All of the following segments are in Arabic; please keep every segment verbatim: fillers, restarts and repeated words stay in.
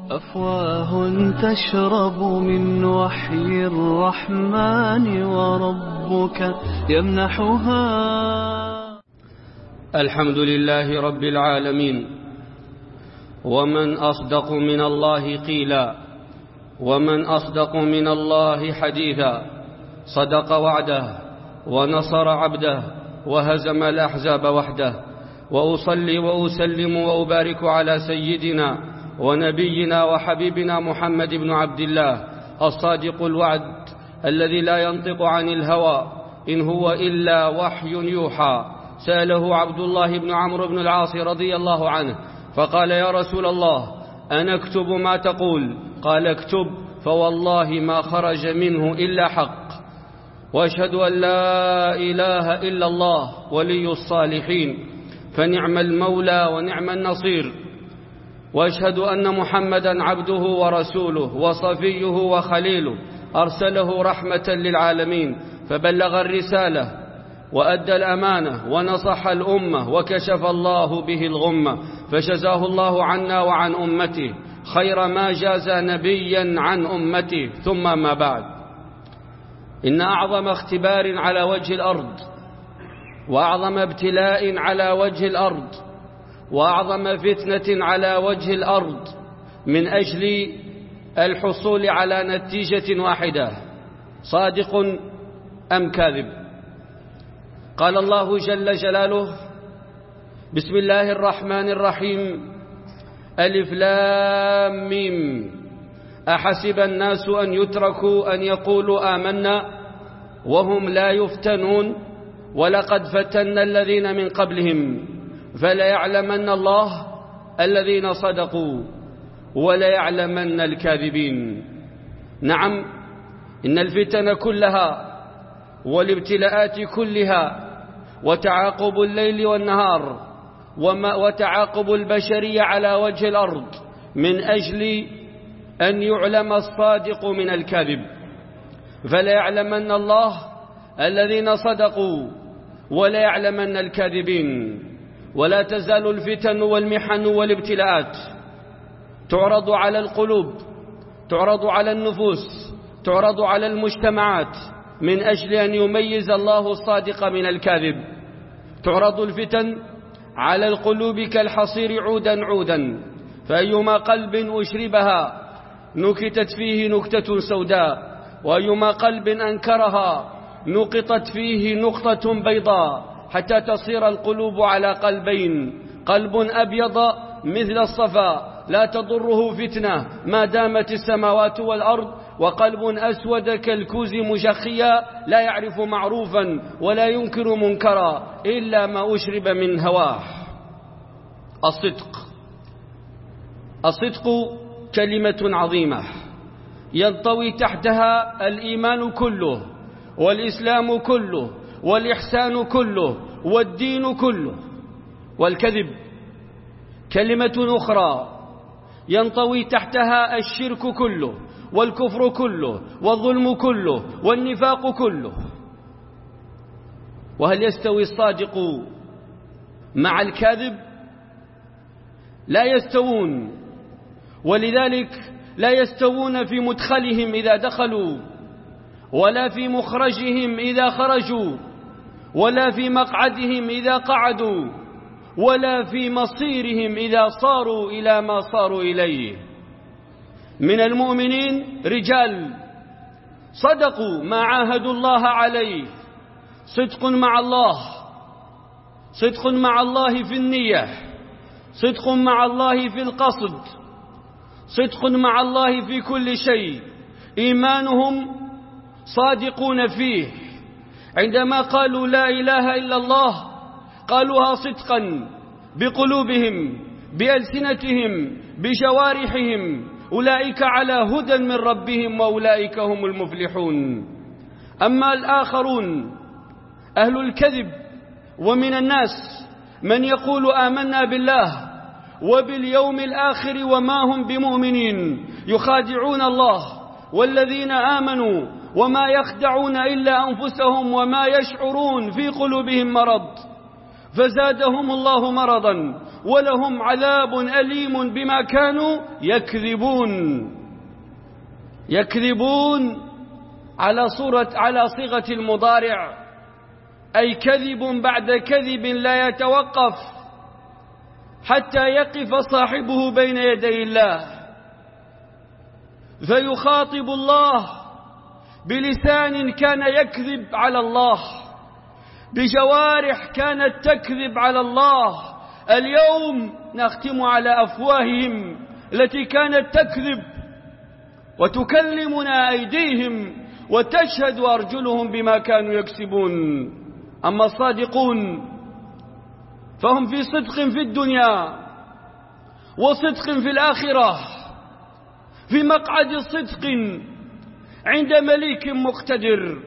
أفواه تشرب من وحي الرحمن وربك يمنحها. الحمد لله رب العالمين، ومن أصدق من الله قيلا، ومن أصدق من الله حديثا. صدق وعده ونصر عبده وهزم الأحزاب وحده. وأصلي وأسلم وأبارك على سيدنا ونبينا وحبيبنا محمد بن عبد الله الصادق الوعد الذي لا ينطق عن الهوى إن هو إلا وحي يوحى. سأله عبد الله بن عمرو بن العاص رضي الله عنه فقال: يا رسول الله، أنا أكتب ما تقول؟ قال: اكتب، فوالله ما خرج منه إلا حق. وأشهد أن لا إله إلا الله ولي الصالحين، فنعم المولى ونعم النصير. وأشهد أن محمدا عبده ورسوله وصفيه وخليله، أرسله رحمة للعالمين، فبلغ الرسالة وأدى الأمانة ونصح الأمة، وكشف الله به الغمة، فجزاه الله عنا وعن أمته خير ما جاز نبيا عن أمته. ثم ما بعد، إن أعظم اختبار على وجه الأرض، وأعظم ابتلاء على وجه الأرض، وأعظم فتنة على وجه الأرض من أجل الحصول على نتيجة واحدة: صادق أم كاذب. قال الله جل جلاله: بسم الله الرحمن الرحيم، ألف لام ميم، أحسب الناس أن يتركوا أن يقولوا آمنا وهم لا يفتنون ولقد فتنا الذين من قبلهم فليعلمن الله الذين صدقوا وليعلمن الكاذبين. نعم، إن الفتن كلها والابتلاءات كلها وتعاقب الليل والنهار وتعاقب البشرية على وجه الأرض من أجل أن يعلم الصادق من الكاذب، فليعلمن الله الذين صدقوا وليعلمن الكاذبين. ولا تزال الفتن والمحن والابتلاءات تعرض على القلوب، تعرض على النفوس، تعرض على المجتمعات من أجل أن يميز الله الصادق من الكاذب. تعرض الفتن على القلوب كالحصير عودا عودا، فأيما قلب أشربها نكتت فيه نكتة سوداء، وأيما قلب أنكرها نقطت فيه نقطة بيضاء، حتى تصير القلوب على قلبين: قلب أبيض مثل الصفا لا تضره فتنة ما دامت السماوات والأرض، وقلب أسود كالكوز مجخيا لا يعرف معروفا ولا ينكر منكرا إلا ما أشرب من هواه. الصدق الصدق كلمة عظيمة ينطوي تحتها الإيمان كله، والإسلام كله، والإحسان كله، والدين كله. والكذب كلمة أخرى ينطوي تحتها الشرك كله، والكفر كله، والظلم كله، والنفاق كله. وهل يستوي الصادق مع الكاذب؟ لا يستوون، ولذلك لا يستوون في مدخلهم إذا دخلوا، ولا في مخرجهم إذا خرجوا، ولا في مقعدهم إذا قعدوا، ولا في مصيرهم إذا صاروا إلى ما صاروا إليه. من المؤمنين رجال صدقوا ما عاهدوا الله عليه، صدق مع الله، صدق مع الله في النية، صدق مع الله في القصد، صدق مع الله في كل شيء. إيمانهم صادقون فيه، عندما قالوا لا إله إلا الله قالوها صدقا بقلوبهم، بألسنتهم، بجوارحهم. أولئك على هدى من ربهم وأولئك هم المفلحون. أما الآخرون أهل الكذب، ومن الناس من يقول آمنا بالله وباليوم الآخر وما هم بمؤمنين، يخادعون الله والذين آمنوا وما يخدعون إلا أنفسهم وما يشعرون، في قلوبهم مرض فزادهم الله مرضا ولهم عذاب أليم بما كانوا يكذبون. يكذبون على صورة على صيغة المضارع، أي كذب بعد كذب لا يتوقف حتى يقف صاحبه بين يدي الله، فيخاطب الله بلسان كان يكذب على الله، بجوارح كانت تكذب على الله. اليوم نختم على أفواههم التي كانت تكذب، وتكلمنا أيديهم، وتشهد أرجلهم بما كانوا يكسبون. أما الصادقون فهم في صدق في الدنيا وصدق في الآخرة، في مقعد صدق عند مليك مقتدر.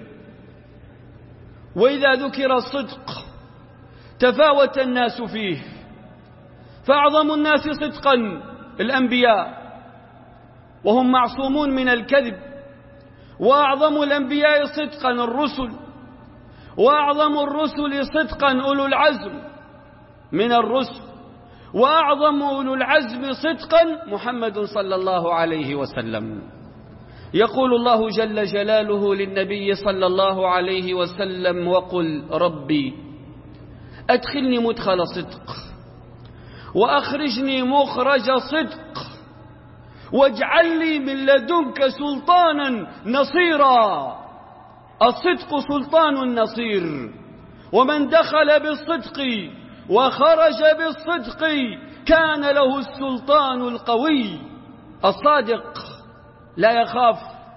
وإذا ذكر الصدق تفاوت الناس فيه، فأعظم الناس صدقا الأنبياء وهم معصومون من الكذب، وأعظم الأنبياء صدقا الرسل، وأعظم الرسل صدقا أولو العزم من الرسل، وأعظم أولو العزم صدقا محمد صلى الله عليه وسلم. يقول الله جل جلاله للنبي صلى الله عليه وسلم: وقل ربي أدخلني مدخل صدق وأخرجني مخرج صدق واجعل لي من لدنك سلطانا نصيرا. الصدق سلطان نصير، ومن دخل بالصدق وخرج بالصدق كان له السلطان القوي. الصادق لا يخاف.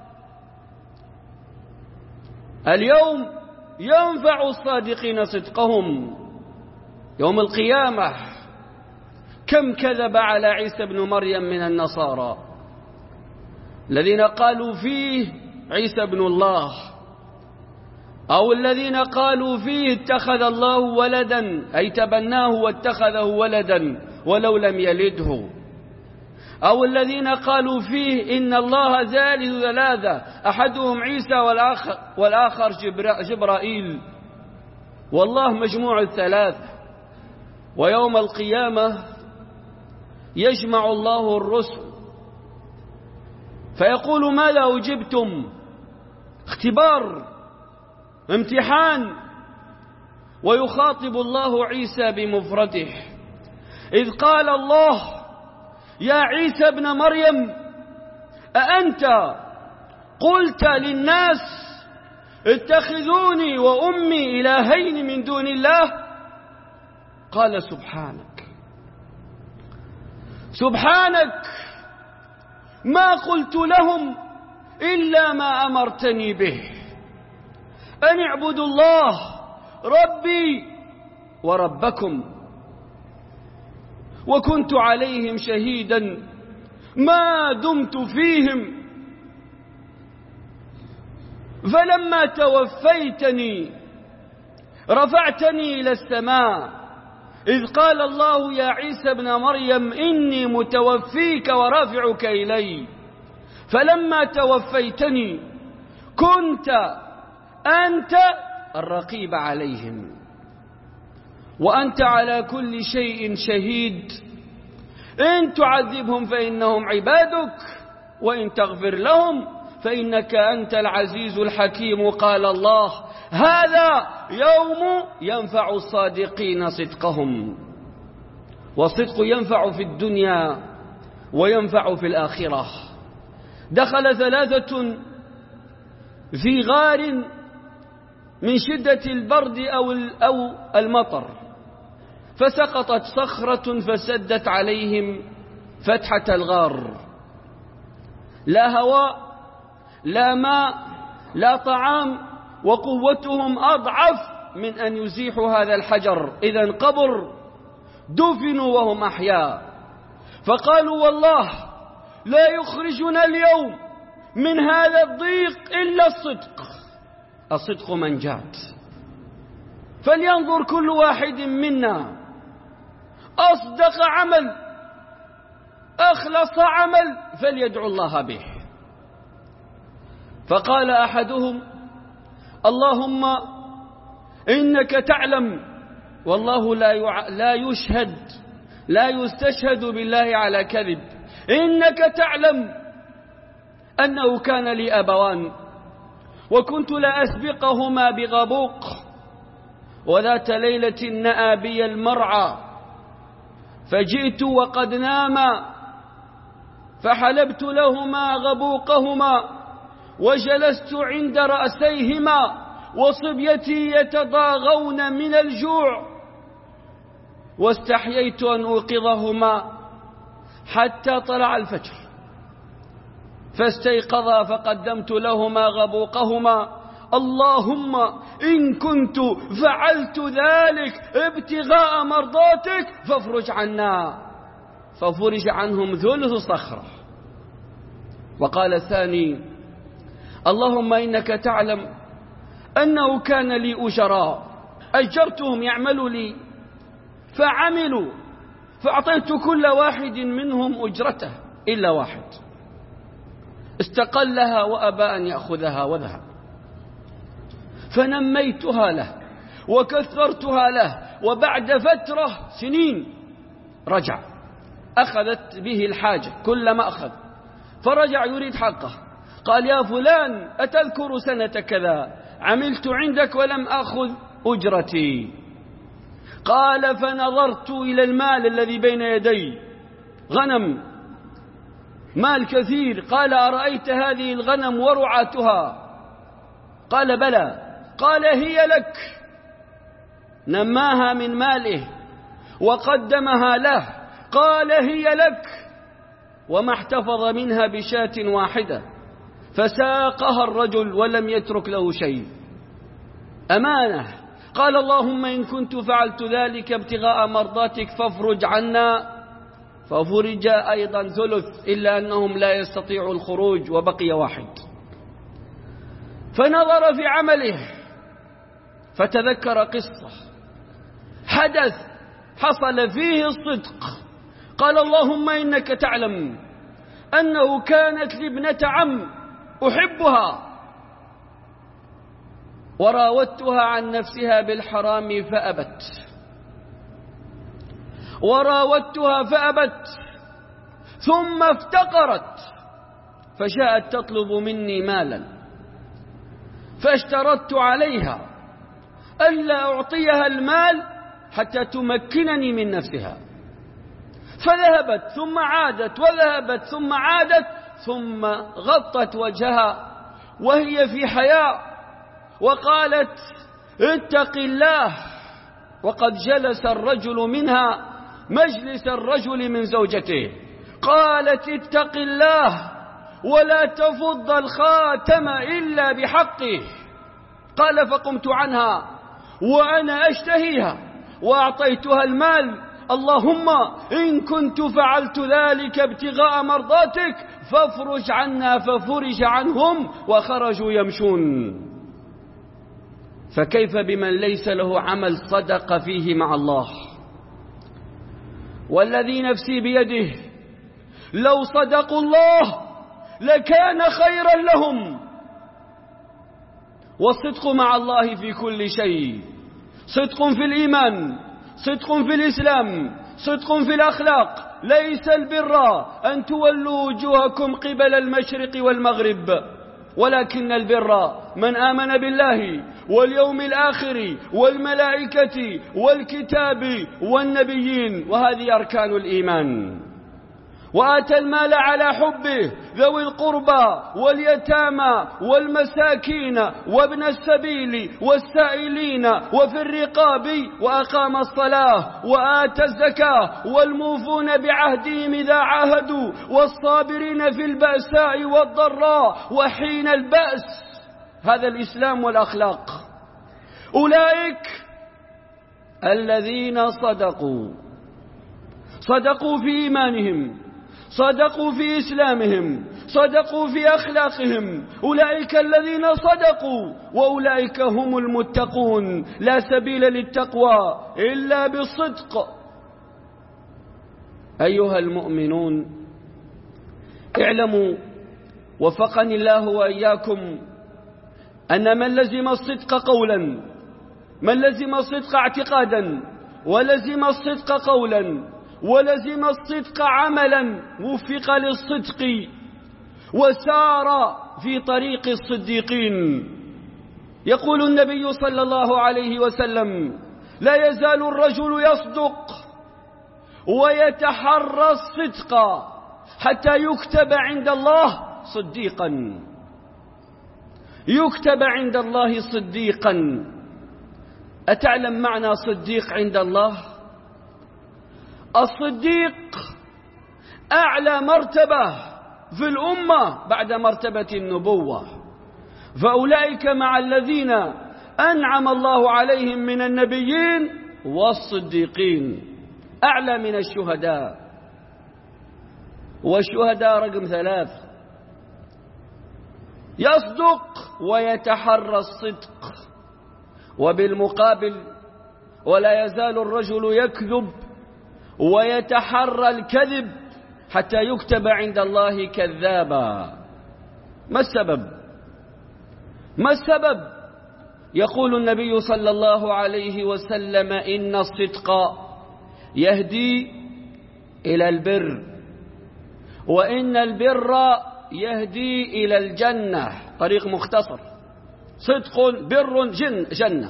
اليوم ينفع الصادقين صدقهم يوم القيامة. كم كذب على عيسى بن مريم من النصارى الذين قالوا فيه عيسى بن الله، أو الذين قالوا فيه اتخذ الله ولدا، أي تبناه واتخذه ولدا ولو لم يلده، أو الذين قالوا فيه إن الله ثالث ثلاثة أحدهم عيسى والآخر, والآخر جبرائيل، والله مجموع الثلاث. ويوم القيامة يجمع الله الرسل فيقول: ماذا أجبتم؟ اختبار، امتحان. ويخاطب الله عيسى بمفرده، إذ قال الله: يا عيسى ابن مريم أأنت قلت للناس اتخذوني وأمي إلهين من دون الله؟ قال: سبحانك سبحانك ما قلت لهم إلا ما أمرتني به، أن اعبدوا الله ربي وربكم، وكنت عليهم شهيدا ما دمت فيهم، فلما توفيتني رفعتني إلى السماء، إذ قال الله: يا عيسى ابن مريم إني متوفيك ورافعك إلي، فلما توفيتني كنت أنت الرقيب عليهم، وأنت على كل شيء شهيد، إن تعذبهم فإنهم عبادك وإن تغفر لهم فإنك أنت العزيز الحكيم. قال الله: هذا يوم ينفع الصادقين صدقهم. والصدق ينفع في الدنيا وينفع في الآخرة. دخل ثلاثة في غار من شدة البرد أو المطر، فسقطت صخرة فسدت عليهم فتحة الغار. لا هواء لا ماء لا طعام، وقوتهم أضعف من أن يزيحوا هذا الحجر، إذا انقبر دفنوا وهم أحياء. فقالوا: والله لا يخرجنا اليوم من هذا الضيق إلا الصدق. الصدق منجات. فلينظر كل واحد منا أصدق عمل أخلص عمل فليدعو الله به. فقال أحدهم: اللهم إنك تعلم، والله لا لا يشهد لا يستشهد بالله على كذب. إنك تعلم أنه كان لي أبوان وكنت لأسبقهما بغبوق، وذات ليلة نأى بي المرعى فجئت وقد ناما فحلبت لهما غبوقهما وجلست عند رأسيهما وصبيتي يتضاغون من الجوع، واستحييت أن أوقظهما حتى طلع الفجر، فاستيقظا فقدمت لهما غبوقهما: اللهم إن كنت فعلت ذلك ابتغاء مرضاتك فافرج عنا، ففرج عنهم ثلث صخرة. وقال الثاني: اللهم إنك تعلم أنه كان لي أجراء أجرتهم يعملوا لي فعملوا، فأعطيت كل واحد منهم أجرته إلا واحد استقلها وأبى أن يأخذها وذهب، فنميتها له وكثرتها له، وبعد فترة سنين رجع، أخذت به الحاجة كلما أخذ فرجع يريد حقه. قال: يا فلان أتذكر سنة كذا عملت عندك ولم أخذ أجرتي؟ قال: فنظرت إلى المال الذي بين يدي، غنم مال كثير. قال: أرأيت هذه الغنم ورعاتها؟ قال: بلى. قال: هي لك. نماها من ماله وقدمها له. قال: هي لك. وما احتفظ منها بشاة واحدة، فساقها الرجل ولم يترك له شيء. أمانة. قال: اللهم إن كنت فعلت ذلك ابتغاء مرضاتك فافرج عنا، ففرج أيضا ثلث، إلا أنهم لا يستطيعوا الخروج وبقي واحد. فنظر في عمله فتذكر قصة حدث حصل فيه الصدق. قال: اللهم إنك تعلم أنه كانت لي ابنة عم أحبها وراودتها عن نفسها بالحرام فأبت وراودتها فأبت ثم افتقرت فجاءت تطلب مني مالا، فاشترطت عليها ألا أعطيها المال حتى تمكنني من نفسها، فذهبت ثم عادت وذهبت ثم عادت، ثم غطت وجهها وهي في حياء وقالت: اتق الله. وقد جلس الرجل منها مجلس الرجل من زوجته. قالت: اتق الله ولا تفض الخاتم إلا بحقه. قال: فقمت عنها وأنا أشتهيها وأعطيتها المال. اللهم إن كنت فعلت ذلك ابتغاء مرضاتك فافرج عنا، ففرج عنهم وخرجوا يمشون. فكيف بمن ليس له عمل صدق فيه مع الله؟ والذي نفسي بيده لو صدقوا الله لكان خيرا لهم. والصدق مع الله في كل شيء، صدق في الإيمان، صدق في الإسلام، صدق في الأخلاق. ليس البر أن تولوا وجوهكم قبل المشرق والمغرب، ولكن البر من آمن بالله واليوم الآخر والملائكة والكتاب والنبيين، وهذه أركان الإيمان. وآتى المال على حبه ذوي القربى واليتامى والمساكين وابن السبيل والسائلين وفي الرقاب، وأقام الصلاة وآتى الزكاة والموفون بعهدهم إذا عاهدوا والصابرين في البأساء والضراء وحين البأس. هذا الإسلام والأخلاق. أولئك الذين صدقوا صدقوا في إيمانهم، صدقوا في إسلامهم، صدقوا في أخلاقهم. أولئك الذين صدقوا وأولئك هم المتقون. لا سبيل للتقوى إلا بالصدق. أيها المؤمنون، اعلموا وفقني الله وإياكم أن من لزم الصدق قولا، من لزم الصدق اعتقادا ولزم الصدق قولا ولزم الصدق عملا وفق للصدق وسار في طريق الصديقين. يقول النبي صلى الله عليه وسلم: لا يزال الرجل يصدق ويتحرى الصدق حتى يكتب عند الله صديقا. يكتب عند الله صديقا. أتعلم معنى صديق عند الله؟ الصديق أعلى مرتبة في الأمة بعد مرتبة النبوة، فأولئك مع الذين أنعم الله عليهم من النبيين والصديقين، أعلى من الشهداء. والشهداء رقم ثلاث. يصدق ويتحرى الصدق، وبالمقابل ولا يزال الرجل يكذب ويتحرى الكذب حتى يكتب عند الله كذابا. ما السبب؟ ما السبب؟ يقول النبي صلى الله عليه وسلم: إن الصدق يهدي إلى البر، وإن البر يهدي إلى الجنة. طريق مختصر: صدق بر جن جنة.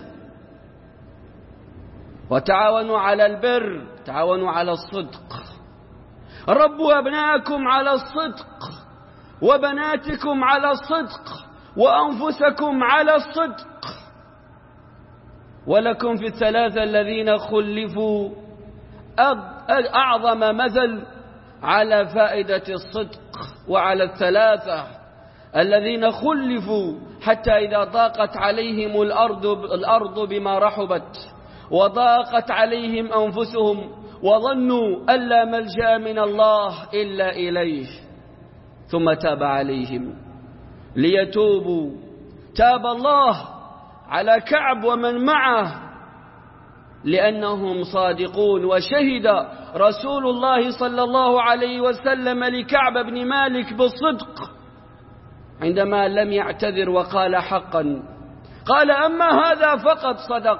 وتعاونوا على البر، تعاونوا على الصدق. ربوا أبناءكم على الصدق، وبناتكم على الصدق، وأنفسكم على الصدق. ولكم في الثلاثة الذين خلفوا أعظم مثل على فائدة الصدق، وعلى الثلاثة الذين خلفوا حتى إذا ضاقت عليهم الأرض, الأرض بما رحبت، وضاقت عليهم أنفسهم، وظنوا أن لا ملجأ من الله إلا إليه، ثم تاب عليهم ليتوبوا. تاب الله على كعب ومن معه لأنهم صادقون. وشهد رسول الله صلى الله عليه وسلم لكعب بن مالك بالصدق عندما لم يعتذر وقال: حقا. قال: أما هذا فقد صدق.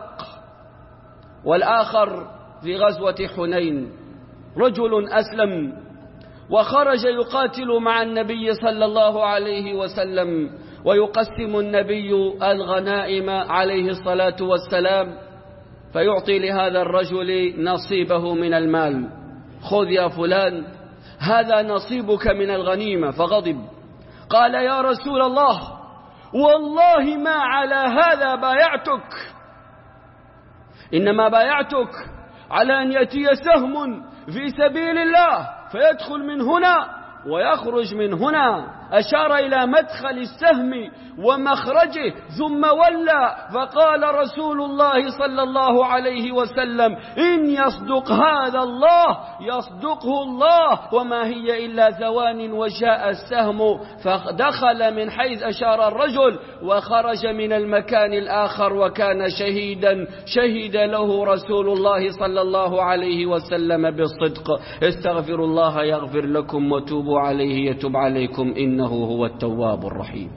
والآخر في غزوة حنين رجل أسلم وخرج يقاتل مع النبي صلى الله عليه وسلم، ويقسم النبي الغنائم عليه الصلاة والسلام، فيعطي لهذا الرجل نصيبه من المال: خذ يا فلان هذا نصيبك من الغنيمة. فغضب، قال: يا رسول الله، والله ما على هذا بايعتك، إنما بايعتك على أن يأتي سهم في سبيل الله فيدخل من هنا ويخرج من هنا. أشار إلى مدخل السهم ومخرجه ثم ولى، فقال رسول الله صلى الله عليه وسلم: إن يصدق هذا الله يصدقه الله، وما هي إلا ثوان وجاء السهم فدخل من حيث أشار الرجل وخرج من المكان الآخر، وكان شهيدا شهد له رسول الله صلى الله عليه وسلم بالصدق. استغفروا الله يغفر لكم، وتوبوا عليه يتوب عليكم، إنه هو التواب الرحيم.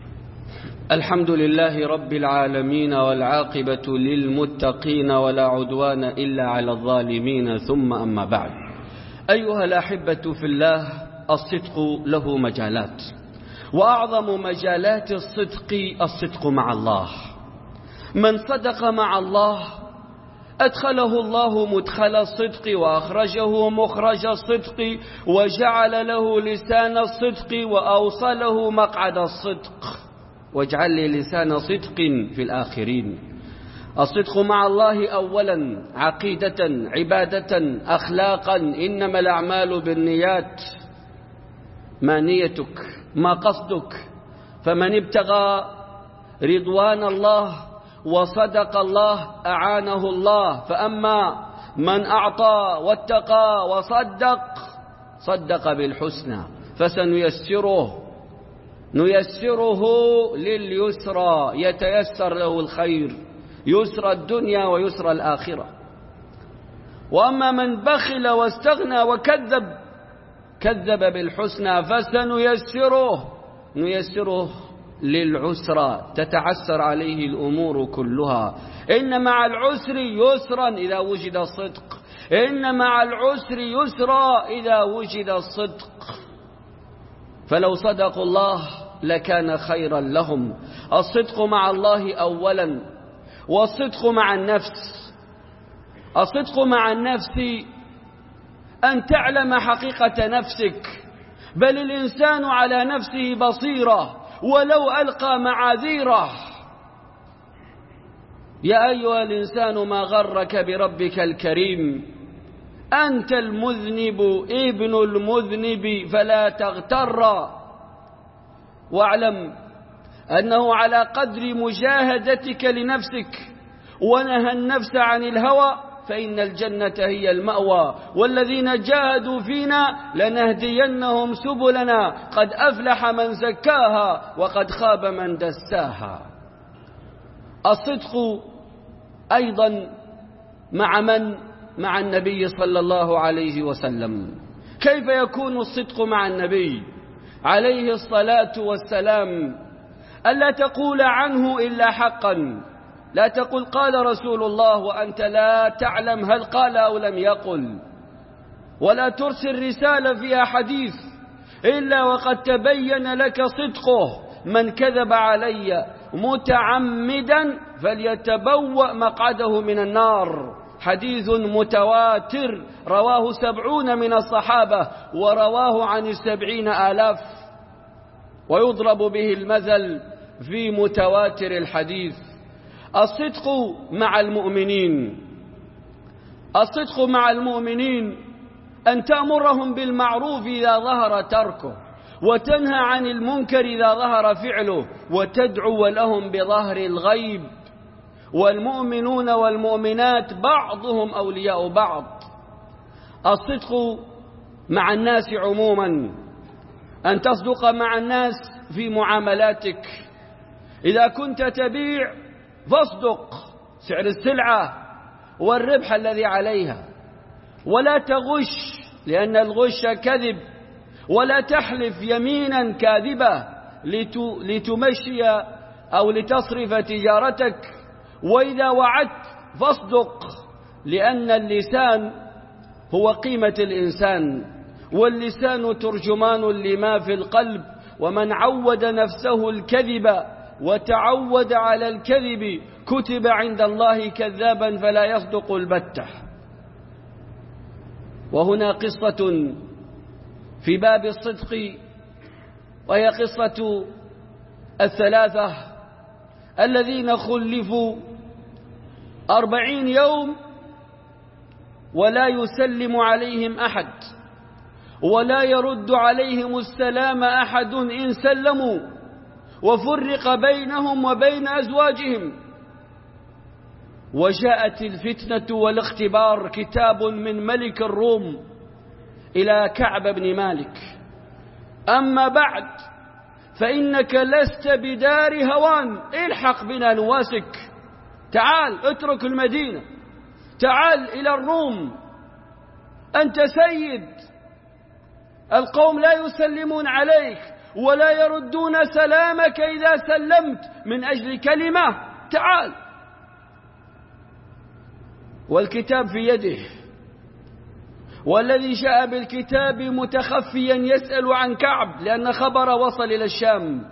الحمد لله رب العالمين، والعاقبة للمتقين، ولا عدوان إلا على الظالمين، ثم أما بعد. أيها الأحبة في الله، الصدق له مجالات، وأعظم مجالات الصدق الصدق مع الله. من صدق مع الله أدخله الله مدخل الصدق، وأخرجه مخرج الصدق، وجعل له لسان الصدق، وأوصله مقعد الصدق. واجعل لي لسان صدق في الآخرين. الصدق مع الله أولا عقيدة، عبادة، أخلاقا. إنما الأعمال بالنيات. ما نيتك؟ ما قصدك؟ فمن ابتغى رضوان الله وصدق الله أعانه الله. فأما من أعطى واتقى وصدق صدق بالحسنى فسنيسره نيسره لليسرى، يتيسر له الخير، يسر الدنيا ويسر الآخرة. وأما من بخل واستغنى وكذب كذب بالحسنى فسنيسره نيسره للعسرى، تتعسر عليه الأمور كلها. إن مع العسر يسرا إذا وجد الصدق، إن مع العسر يسرا إذا وجد الصدق. فلو صدقوا الله لكان خيرا لهم. الصدق مع الله أولا، والصدق مع النفس. الصدق مع النفس أن تعلم حقيقة نفسك، بل الإنسان على نفسه بصيرة ولو ألقى معاذيره. يا أيها الإنسان ما غرك بربك الكريم، أنت المذنب ابن المذنب فلا تغتر. واعلم أنه على قدر مجاهدتك لنفسك ونهى النفس عن الهوى فإن الجنة هي المأوى. والذين جاهدوا فينا لنهدينهم سبلنا قد أفلح من زكاها وقد خاب من دساها. الصدق أيضا مع من؟ مع النبي صلى الله عليه وسلم. كيف يكون الصدق مع النبي عليه الصلاة والسلام؟ ألا تقول عنه إلا حقا، لا تقل قال رسول الله وأنت لا تعلم هل قال أو لم يقل، ولا ترسل رسالة فيها حديث إلا وقد تبين لك صدقه. من كذب علي متعمدا فليتبوأ مقعده من النار. حديث متواتر رواه سبعون من الصحابة ورواه عن السبعين آلاف، ويضرب به المثل في متواتر الحديث. الصدق مع المؤمنين. الصدق مع المؤمنين أن تأمرهم بالمعروف إذا ظهر تركه، وتنهى عن المنكر إذا ظهر فعله، وتدعو لهم بظهر الغيب. والمؤمنون والمؤمنات بعضهم أولياء بعض. الصدق مع الناس عموما، أن تصدق مع الناس في معاملاتك. إذا كنت تبيع فاصدق سعر السلعة والربح الذي عليها، ولا تغش لأن الغش كذب، ولا تحلف يمينا كاذبة لتمشي أو لتصرف تجارتك. وإذا وعدت فاصدق لأن اللسان هو قيمة الإنسان، واللسان ترجمان لما في القلب. ومن عود نفسه الكذب وتعود على الكذب كتب عند الله كذابا فلا يصدق البتة. وهنا قصة في باب الصدق، وهي قصة الثلاثة الذين خلفوا أربعين يوم ولا يسلم عليهم أحد، ولا يرد عليهم السلام أحد إن سلموا، وفرق بينهم وبين أزواجهم. وجاءت الفتنة والاختبار، كتاب من ملك الروم إلى كعب بن مالك: أما بعد فإنك لست بدار هوان، الحق بنا نواسك، تعال اترك المدينة، تعال إلى الروم، أنت سيد، القوم لا يسلمون عليك ولا يردون سلامك إذا سلمت من أجل كلمة، تعال. والكتاب في يده، والذي جاء بالكتاب متخفيا يسأل عن كعب لأن خبر وصل إلى الشام.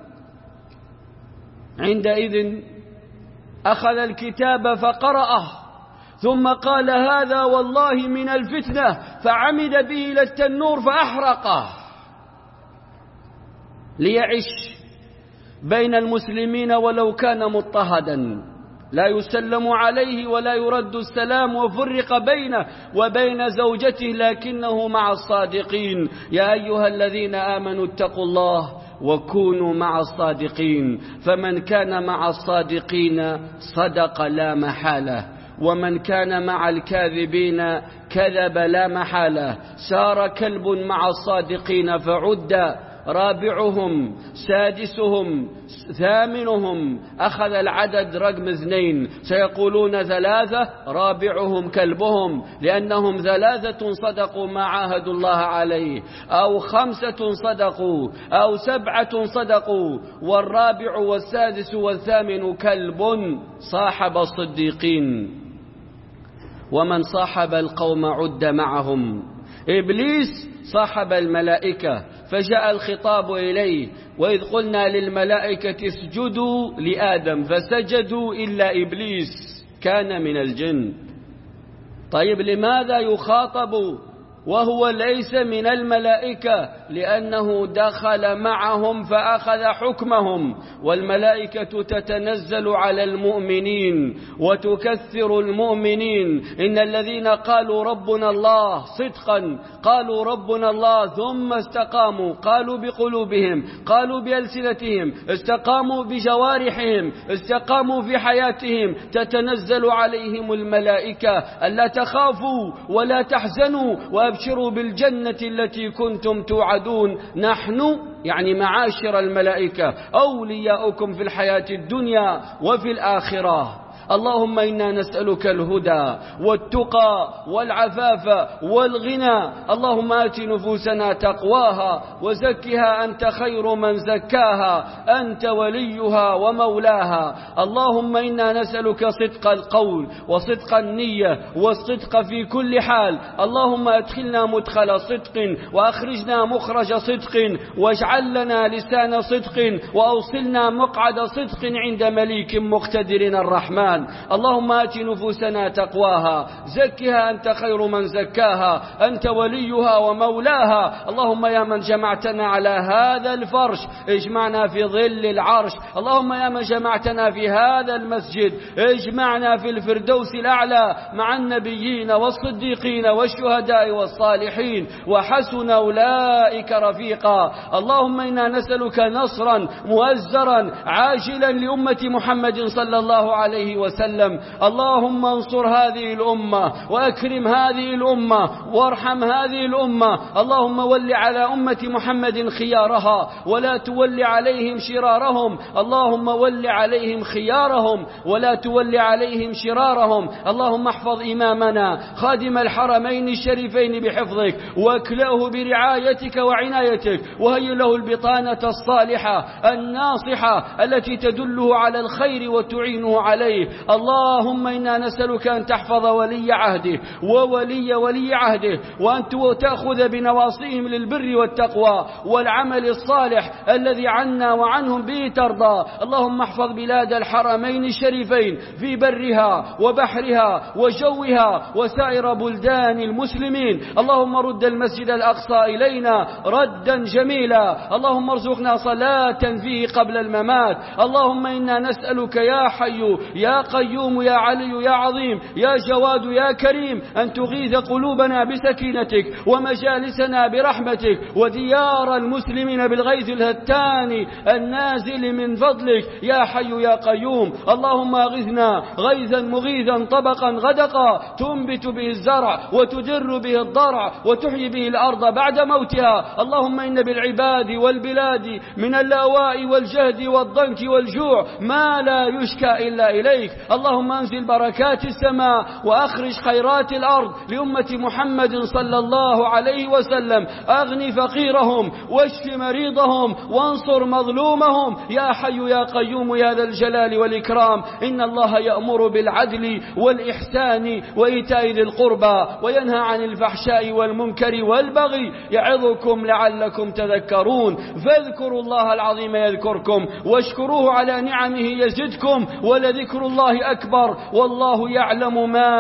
عندئذ أخذ الكتاب فقرأه، ثم قال: هذا والله من الفتنة، فعمد به إلى التنور فأحرقه ليعش بين المسلمين ولو كان مضطهدا، لا يسلم عليه ولا يرد السلام، وفرق بينه وبين زوجته لكنه مع الصادقين. يا أيها الذين آمنوا اتقوا الله وكونوا مع الصادقين، فمن كان مع الصادقين صدق لا محالة، ومن كان مع الكاذبين كذب لا محالة. سار كلب مع الصادقين فعد رابعهم سادسهم ثامنهم، أخذ العدد رقم اثنين. سيقولون ثلاثة رابعهم كلبهم، لأنهم ثلاثة صدقوا ما عاهدوا الله عليه، أو خمسة صدقوا، أو سبعة صدقوا، والرابع والسادس والثامن كلب صاحب الصديقين. ومن صاحب القوم عد معهم. إبليس صاحب الملائكة، فجاء الخطاب إليه: وإذ قلنا للملائكة اسجدوا لآدم فسجدوا إلا إبليس كان من الجن. طيب لماذا يخاطب وهو ليس من الملائكة؟ لأنه دخل معهم فأخذ حكمهم، والملائكة تتنزل على المؤمنين وتكثر المؤمنين. إن الذين قالوا ربنا الله صدقا قالوا ربنا الله ثم استقاموا، قالوا بقلوبهم، قالوا بألسنتهم، استقاموا بجوارحهم، استقاموا في حياتهم، تتنزل عليهم الملائكة: ألا تخافوا ولا تحزنوا وأبشروا بالجنة التي كنتم توعدون. نحن يعني معاشر الملائكة أولياؤكم في الحياة الدنيا وفي الآخرة. اللهم إنا نسألك الهدى والتقى والعفاف والغنى. اللهم آت نفوسنا تقواها وزكها أنت خير من زكاها، أنت وليها ومولاها. اللهم إنا نسألك صدق القول وصدق النية والصدق في كل حال. اللهم أدخلنا مدخل صدق وأخرجنا مخرج صدق، واجعل لنا لسان صدق وأوصلنا مقعد صدق عند مليك مقتدر الرحمن. اللهم آت نفوسنا تقواها زكها أنت خير من زكاها، أنت وليها ومولاها. اللهم يا من جمعتنا على هذا الفرش اجمعنا في ظل العرش. اللهم يا من جمعتنا في هذا المسجد اجمعنا في الفردوس الأعلى مع النبيين والصديقين والشهداء والصالحين، وحسن أولئك رفيقا. اللهم إنا نسألك نصرا مؤزرا عاجلا لأمة محمد صلى الله عليه وسلم. اللهم انصر هذه الأمة وأكرم هذه الأمة وارحم هذه الأمة. اللهم ول على أمة محمد خيارها ولا تول عليهم شرارهم. اللهم ول عليهم خيارهم ولا تول عليهم شرارهم. اللهم احفظ إمامنا خادم الحرمين الشريفين بحفظك، واكلأه برعايتك وعنايتك، وهي له البطانة الصالحة الناصحة التي تدله على الخير وتعينه عليه. اللهم إنا نسألك أن تحفظ ولي عهده وولي ولي عهده، وأن تأخذ بنواصيهم للبر والتقوى والعمل الصالح الذي عنا وعنهم به ترضى. اللهم احفظ بلاد الحرمين الشريفين في برها وبحرها وجوها وسائر بلدان المسلمين. اللهم رد المسجد الأقصى إلينا ردا جميلا. اللهم ارزقنا صلاة فيه قبل الممات. اللهم إنا نسألك يا حي يا قيوم يا علي يا عظيم يا جواد يا كريم أن تغيث قلوبنا بسكينتك ومجالسنا برحمتك وديار المسلمين بالغيث الهتان النازل من فضلك يا حي يا قيوم. اللهم أغثنا غيثا مغيثا طبقا غدقا تنبت به الزرع وتدر به الضرع وتحيي به الأرض بعد موتها. اللهم إن بالعباد والبلاد من اللأواء والجهد والضنك والجوع ما لا يشكى إلا إليك. اللهم انزل بركات السماء وأخرج خيرات الأرض لأمة محمد صلى الله عليه وسلم. أغني فقيرهم واشف مريضهم وانصر مظلومهم يا حي يا قيوم يا ذا الجلال والإكرام. إن الله يأمر بالعدل والإحسان وإيتاء ذي القربى وينهى عن الفحشاء والمنكر والبغي يعظكم لعلكم تذكرون. فاذكروا الله العظيم يذكركم واشكروه على نعمه يزدكم ولذكر الله أكبر والله يعلم ما